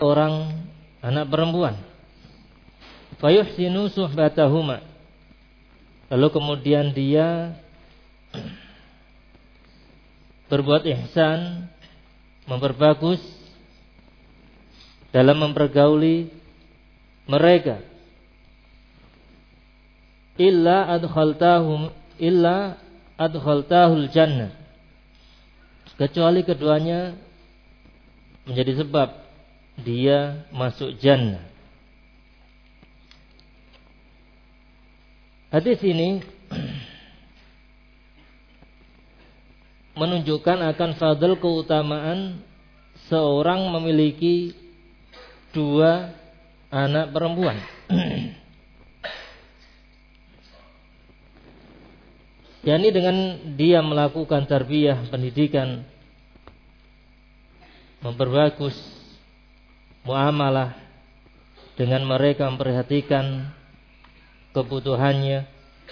orang anak perempuan. Fayuhsinu suhbatahuma. Lalu kemudian dia berbuat ihsan, memperbagus dalam mempergauli mereka. Illa adkhaltahul jannah. Kecuali keduanya menjadi sebab dia masuk jannah. Hadis ini menunjukkan akan fadl keutamaan seorang memiliki dua anak perempuan. yakni dengan dia melakukan tarbiyah pendidikan, memperbagus muamalah dengan mereka, memperhatikan kebutuhannya,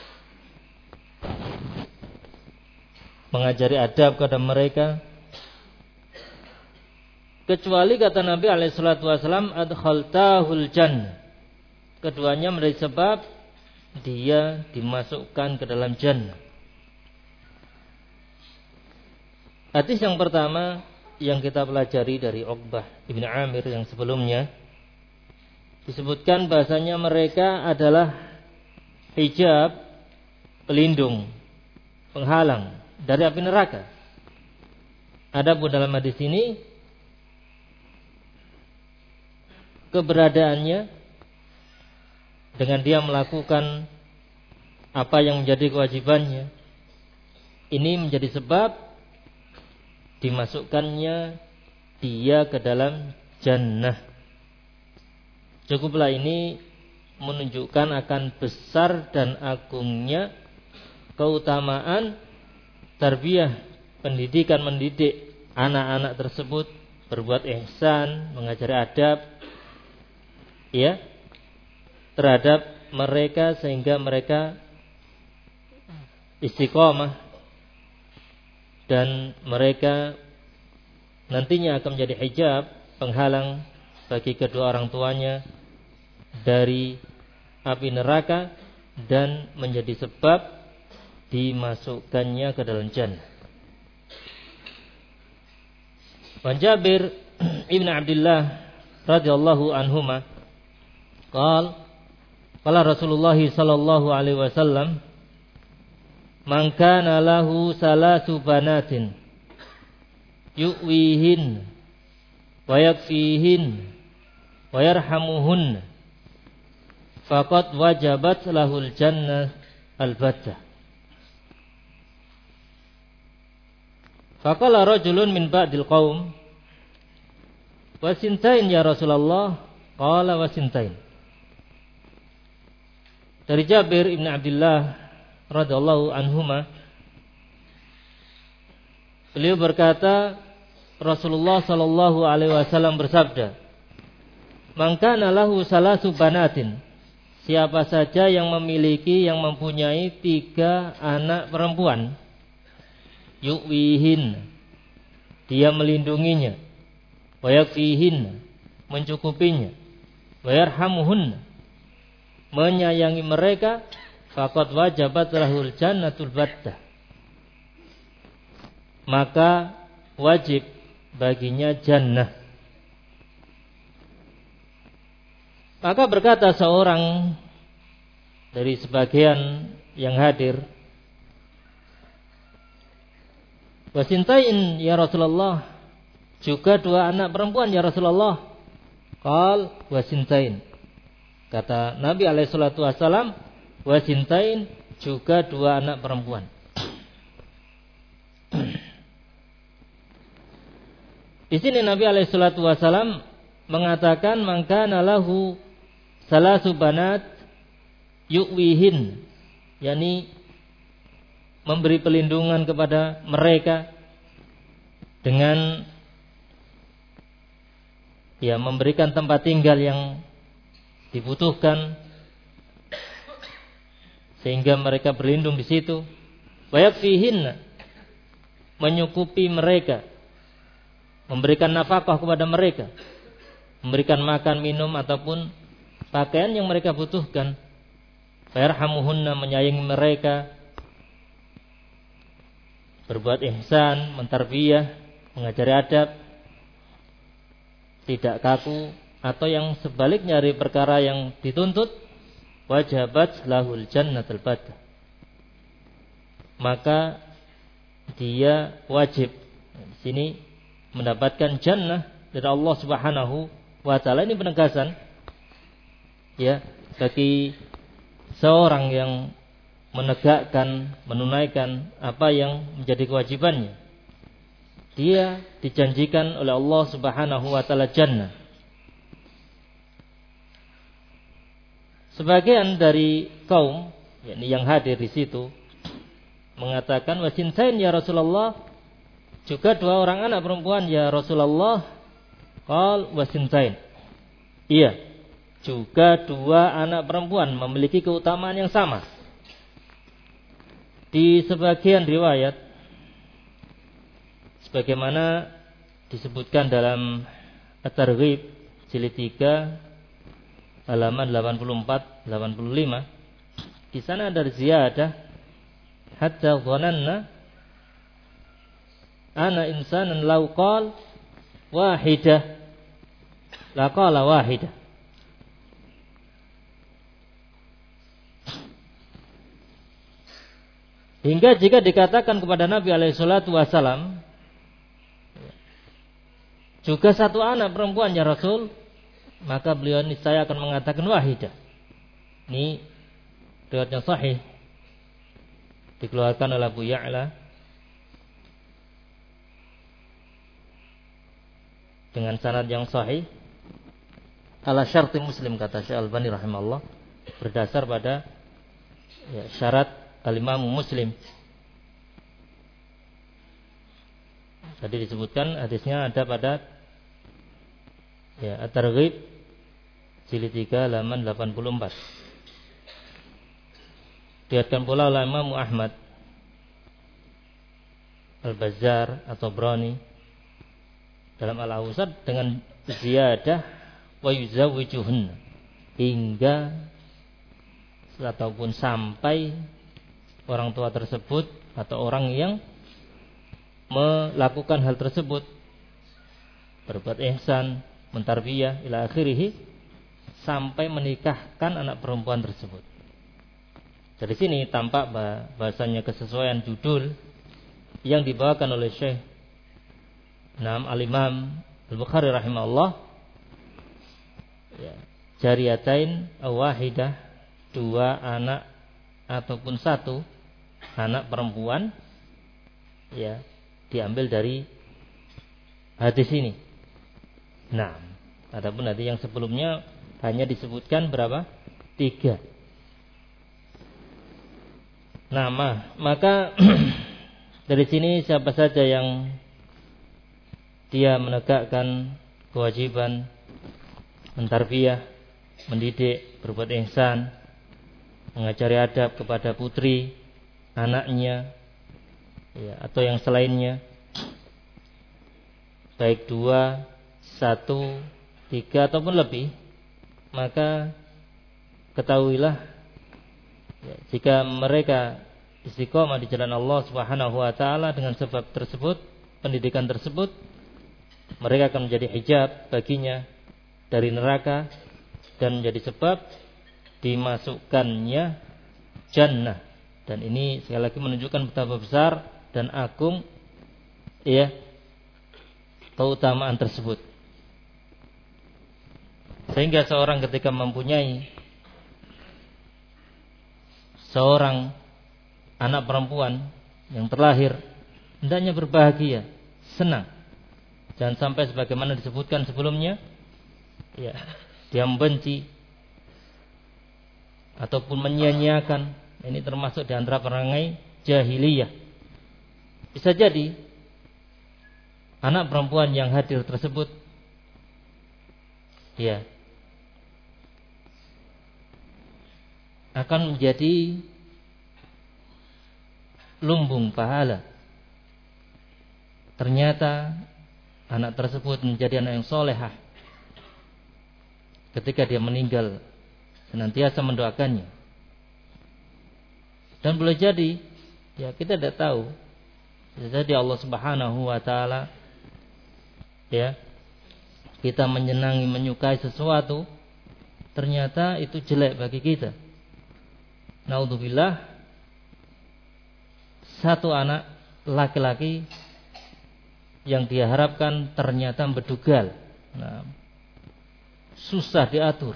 mengajari adab kepada mereka. Kecuali kata Nabi SAW, adkhaltahul jannah. Keduanya menjadi sebab dia dimasukkan ke dalam jannah. Hadis yang pertama yang kita pelajari dari Uqbah ibn Amir yang sebelumnya disebutkan bahasanya mereka adalah hijab, pelindung, penghalang dari api neraka. Adapun dalam hadis ini keberadaannya dengan dia melakukan apa yang menjadi kewajibannya, ini menjadi sebab dimasukkannya dia ke dalam jannah. Cukuplah ini menunjukkan akan besar dan agungnya keutamaan tarbiyah, pendidikan, mendidik anak-anak tersebut, berbuat ihsan, mengajari adab ya terhadap mereka sehingga mereka istiqomah dan mereka nantinya akan menjadi hijab, penghalang bagi kedua orang tuanya dari api neraka dan menjadi sebab dimasukkannya ke dalam jannah. Wa Jabir ibn Abdullah radhiyallahu anhuma qala Rasulullah sallallahu alaihi wasallam, man kana lahu salasu banatin yu'wihin wa yakfihin wa yarhamuhun faqad wajabat lahul jannah al-battah. Faqala rajulun min ba'dil qaum, wasintain ya Rasulullah. Qala wasintain. Dari Jabir ibn Abdullah radhiyallahu anhuma, beliau berkata, Rasulullah sallallahu alaihi wasallam bersabda, man kana lahu salasu banatin, siapa saja yang memiliki, yang mempunyai 3 anak perempuan, yu'wihin, dia melindunginya, wa yakfihin, mencukupinya, wa yarhamuhun, menyayangi mereka, faqad wajabat lahul jannatul battah, maka wajib baginya jannah. Maka berkata seorang dari sebagian yang hadir, wasintain ya Rasulullah, juga 2 anak perempuan ya Rasulullah. Qal wasintain, kata Nabi alaihi salatu wasallam, wasintain, juga 2 anak perempuan. Di sini Nabi alaihi salatu wasallam mengatakan, man kana lahu salasu banat yu'wihin, yakni memberi pelindungan kepada mereka dengan memberikan tempat tinggal yang dibutuhkan sehingga mereka berlindung di situ. Wa yakfihin, menyukupi mereka, memberikan nafkah kepada mereka. memberikan makan, minum ataupun pakaian yang mereka butuhkan. Fayarhamuhunna, menyayangi mereka, berbuat ihsan, mentarbiyah, mengajari adab, tidak kaku, atau yang sebaliknya dari perkara yang dituntut, wajabat lahul jannatul batta, maka dia wajib di sini mendapatkan jannah dari Allah Subhanahu wa taala. Ini penegasan ya bagi seorang yang menegakkan, menunaikan apa yang menjadi kewajibannya. Dia dijanjikan oleh Allah Subhanahu wa taala jannah. Sebagian dari kaum yakni yang hadir di situ mengatakan, wasintain ya Rasulullah, juga 2 orang anak perempuan ya Rasulullah. Qal wasintain, iya, juga 2 anak perempuan memiliki keutamaan yang sama. Di sebagian riwayat sebagaimana disebutkan dalam At-Targhib jilid 3 halaman 84-85, di sana ada ziyadah, hatta dhananna ana insanan law qala wahidah la qala wahidah. Hingga jika dikatakan kepada Nabi alaihi salatu wasalam, juga 1 anak perempuan ya Rasul, maka beliau niscaya akan mengatakan wahidah. Ini riwayat yang sahih dikeluarkan oleh Abu Ya'la dengan sanad yang sahih ala syarti Muslim, kata Syekh Albani rahimahullah, berdasar pada syarat al-Imam Muslim. Tadi disebutkan hadisnya ada pada At-Targhib jilid 3 halaman 84. Diriwayatkan pula oleh Imam Ahmad, Al-Bazzar atau Brani dalam Al-Awsat dengan ziyadah wa yuzawwijuhun, hingga ataupun sampai orang tua tersebut atau orang yang melakukan hal tersebut berbuat ihsan, mentarbiyah ila akhirih, sampai menikahkan anak perempuan tersebut. Dari sini tampak bahasanya kesesuaian judul yang dibawakan oleh Syekh Al-Imam Al-Bukhari rahimahullah, jariyatain wahidah, 2 anak ataupun 1 anak perempuan, diambil dari hadis ini. Nah, adapun nanti yang sebelumnya hanya disebutkan berapa? 3 nama. Maka dari sini siapa saja yang dia menegakkan kewajiban mentarbiyah, mendidik, berbuat ihsan, mengajari adab kepada putri, anaknya, atau yang selainnya, baik 2, 1, 3 ataupun lebih, maka ketahuilah jika mereka istiqomah di jalan Allah Subhanahu wa taala dengan sebab tersebut, pendidikan tersebut, mereka akan menjadi hijab baginya dari neraka dan menjadi sebab dimasukkannya jannah. Dan ini sekali lagi menunjukkan betapa besar dan agung keutamaan tersebut. Sehingga seorang ketika mempunyai seorang anak perempuan yang terlahir, hendaknya berbahagia, senang. Jangan sampai sebagaimana disebutkan sebelumnya, dia membenci ataupun menyia-nyiakan. Ini termasuk di antara perangai jahiliyah. Bisa jadi anak perempuan yang hadir tersebut akan menjadi lumbung pahala. Ternyata anak tersebut menjadi anak yang solehah, ketika dia meninggal senantiasa mendoakannya. Dan boleh jadi, ya kita tidak tahu, bisa jadi Allah Subhanahu wa taala ya, kita menyenangi, menyukai sesuatu, ternyata itu jelek bagi kita. Naudzubillah, satu anak laki-laki yang dia harapkan ternyata bedugal. Nah, susah diatur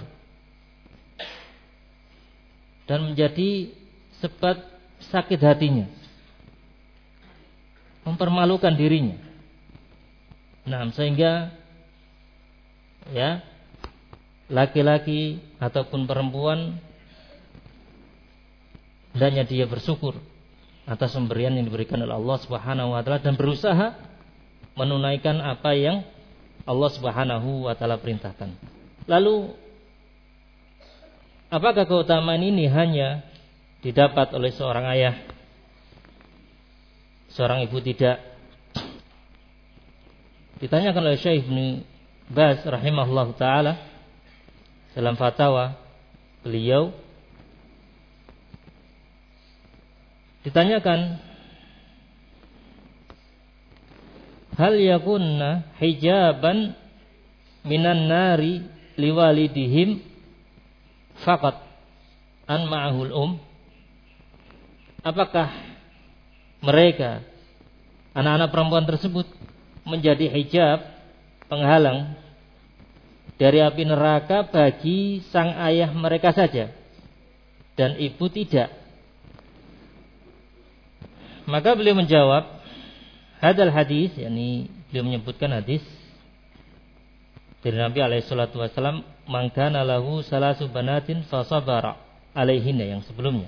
dan menjadi sebab sakit hatinya, mempermalukan dirinya. Nah, sehingga ya, laki-laki ataupun perempuan hendaknya dia bersyukur atas pemberian yang diberikan oleh Allah Subhanahu wa taala dan berusaha menunaikan apa yang Allah Subhanahu wa taala perintahkan. Lalu apakah keutamaan ini hanya didapat oleh seorang ayah, seorang ibu? Tidak. Ditanyakan oleh Syekh Ibnu Baz rahimahullah taala dalam fatwa beliau, ditanyakan, hal yakunna hijaban minan nari liwalidihim faqat an ma'ahul apakah mereka, anak-anak perempuan tersebut, menjadi hijab, penghalang dari api neraka bagi sang ayah mereka saja dan ibu tidak? Maka beliau menjawab, hadal hadis, yakni beliau menyebutkan hadis dari Nabi alaihi salatu wasallam, man kana lahu salasu banatin fa sabara alaihinna, yang sebelumnya.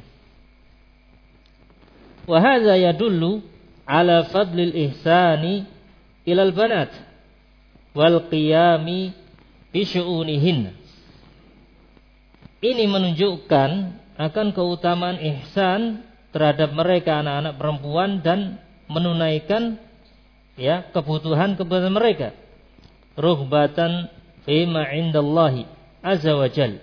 Wa hadza yadullu ala fadlil ihsani ilal banat wal qiyami bi syu'unihinna. Ini menunjukkan akan keutamaan ihsan terhadap mereka, anak-anak perempuan, dan menunaikan ya kebutuhan mereka. Rughbatan fima indallahi azza wa jal.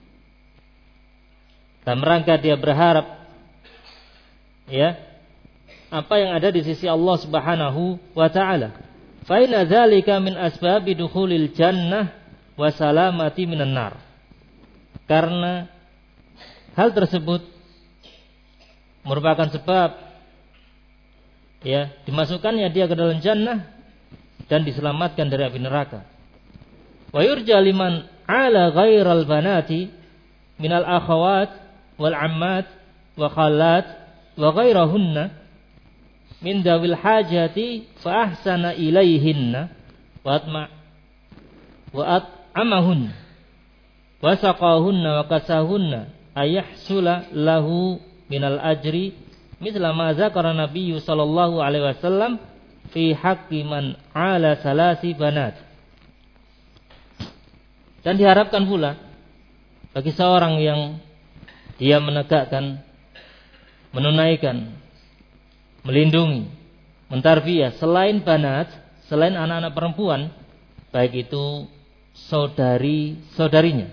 Dalam rangka dia berharap ya apa yang ada di sisi Allah Subhanahu wa taala. Fa inna dzalika min asbabi dukhulil jannah wa salamati minan nar. Karena hal tersebut merupakan sebab ya dimasukkannya dia ke dalam jannah dan diselamatkan dari api neraka. Wa yurja liman ala ghairal banati minal akhawat wal ammat wa khalat wa ghairahunna min dawil hajati fa ahsana ilaihinna wa at'amahunna wa saqahunna wa kasahunna ayahsula lahu minal ajri mithla ma zakara Nabi sallallahu alaihi wasallam fi haqqi man ala salasi banat. Dan diharapkan pula bagi seorang yang dia menegakkan, menunaikan, melindungi, mentarbiyah selain banat, selain anak-anak perempuan, baik itu saudari-saudarinya,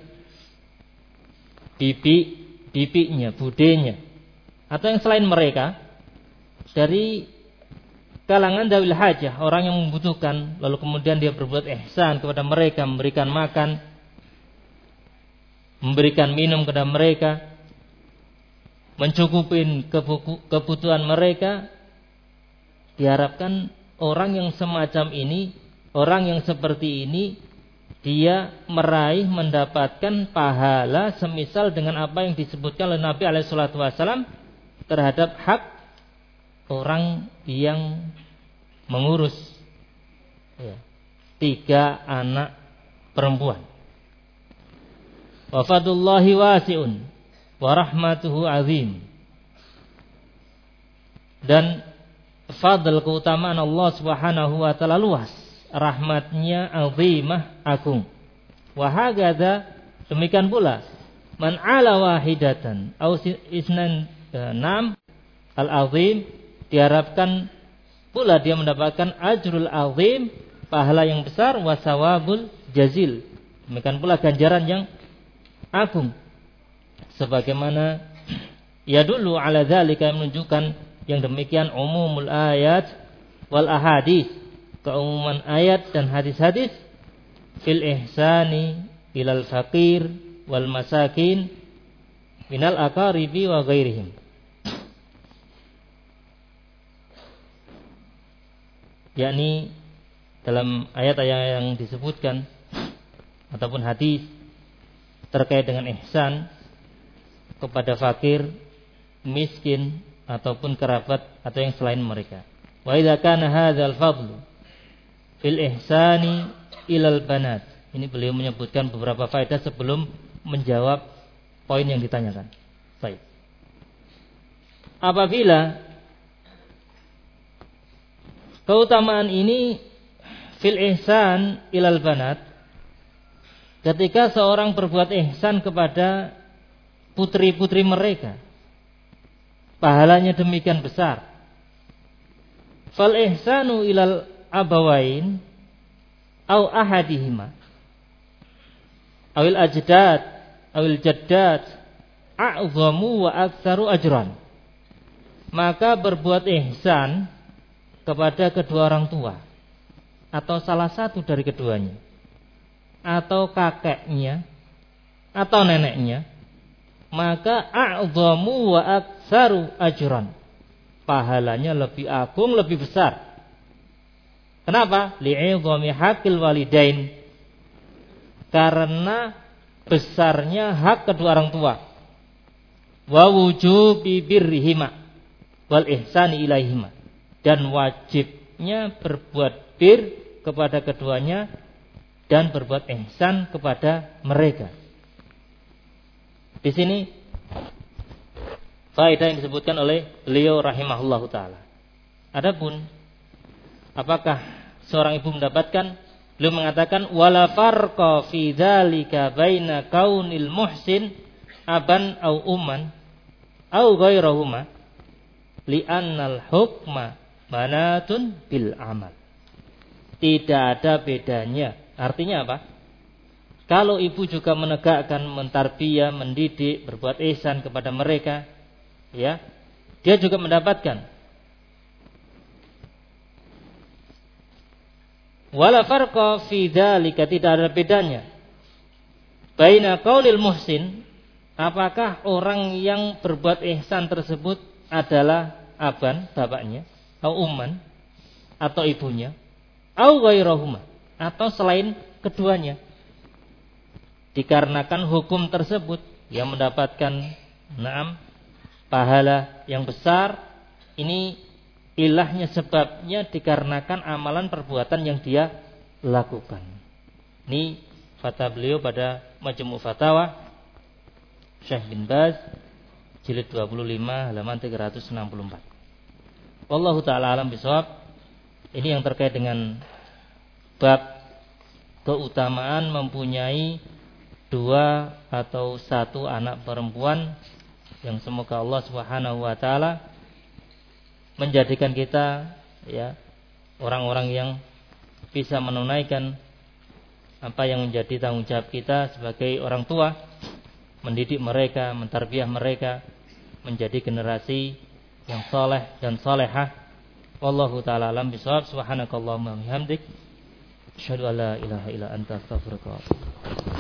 bibinya, budenya, atau yang selain mereka dari kalangan dawil hajah, orang yang membutuhkan, lalu kemudian dia berbuat ihsan kepada mereka, memberikan makan, memberikan minum kepada mereka, mencukupin kebutuhan mereka. Diharapkan orang yang semacam ini, orang yang seperti ini, dia meraih, mendapatkan pahala semisal dengan apa yang disebutkan oleh Nabi alaihi salatu wasallam terhadap hak orang yang mengurus 3 anak perempuan. Wa fadlullahi wasi'un wa rahmatuhu azim. Dan fadl, keutamaan Allah Subhanahu wa taala luas, rahmatnya azimah, agung. Wa hakadha, demikian pula, man ala wahidatan au isnan nam al-azim, diharapkan pula dia mendapatkan ajrul azim, pahala yang besar, wasawabul jazil, Demikian pula ganjaran yang agung. Sebagaimana ya dulu ala dzalika menunjukkan yang demikian umumul ayat wal ahadits, keumuman ayat dan hadis-hadis fil ihsani ilal faqir wal masakin minal aqaribi wa ghairihim. Yakni dalam ayat-ayat yang disebutkan ataupun hadis terkait dengan ihsan kepada fakir, miskin ataupun kerabat atau yang selain mereka. Wa idza kana hadzal fadlu fil ihsani ilal banat. Ini beliau menyebutkan beberapa faedah sebelum menjawab poin yang ditanyakan. Baik. Apabila keutamaan ini fil ihsan ilal banat, ketika seorang berbuat ihsan kepada putri-putri mereka, pahalanya demikian besar. Fal ihsanu ilal abawain au ahadihima awil ajdad awil jaddat a'zamu wa aktsaru ajran. Maka berbuat ihsan kepada kedua orang tua atau salah satu dari keduanya, atau kakeknya atau neneknya, maka a'zamu wa aktsaru ajran, pahalanya lebih agung, lebih besar. Kenapa? Li'izami haqqil walidain, karena besarnya hak kedua orang tua. Wa wujubi birrihima wal ihsani ilaihima, dan wajibnya berbuat bir kepada keduanya dan berbuat ihsan kepada mereka. Di sini faedah yang disebutkan oleh beliau rahimahullahu taala. Adapun apakah seorang ibu mendapatkan? Beliau mengatakan wala farqa fi dzalika baina kaunil muhsin aban au umman au ghairahuma li'annal hukma banatun bil amal. Tidak ada bedanya. Artinya apa? Kalau ibu juga menegakkan, mentarbiyah, mendidik, berbuat ihsan kepada mereka, ya, dia juga mendapatkan. Wala farqa fi dzalika, tidak ada bedanya. Baina qaulil muhsin, apakah orang yang berbuat ihsan tersebut adalah aban, bapaknya, atau umman, atau ibunya, au ghairahuma, atau selain keduanya. Dikarenakan hukum tersebut yang mendapatkan pahala yang besar, ini ilahnya, sebabnya dikarenakan amalan perbuatan yang dia lakukan. Ini fatwa beliau pada Majmu' Fatawa Syekh bin Baz jilid 25 halaman 364. Wallahu taala alam bisawab. Ini yang terkait dengan bab keutamaan mempunyai 2 atau 1 anak perempuan, yang semoga Allah Subhanahu wa taala menjadikan kita, ya, orang-orang yang bisa menunaikan apa yang menjadi tanggung jawab kita sebagai orang tua, mendidik mereka, mentarbiyah mereka menjadi generasi yang saleh dan salehah. Wallahu taala alam bisawab. Subhanakallahumma wa bihamdik, asyhadu an la ilaha illa anta, astaghfiruka wa atubu ilaik.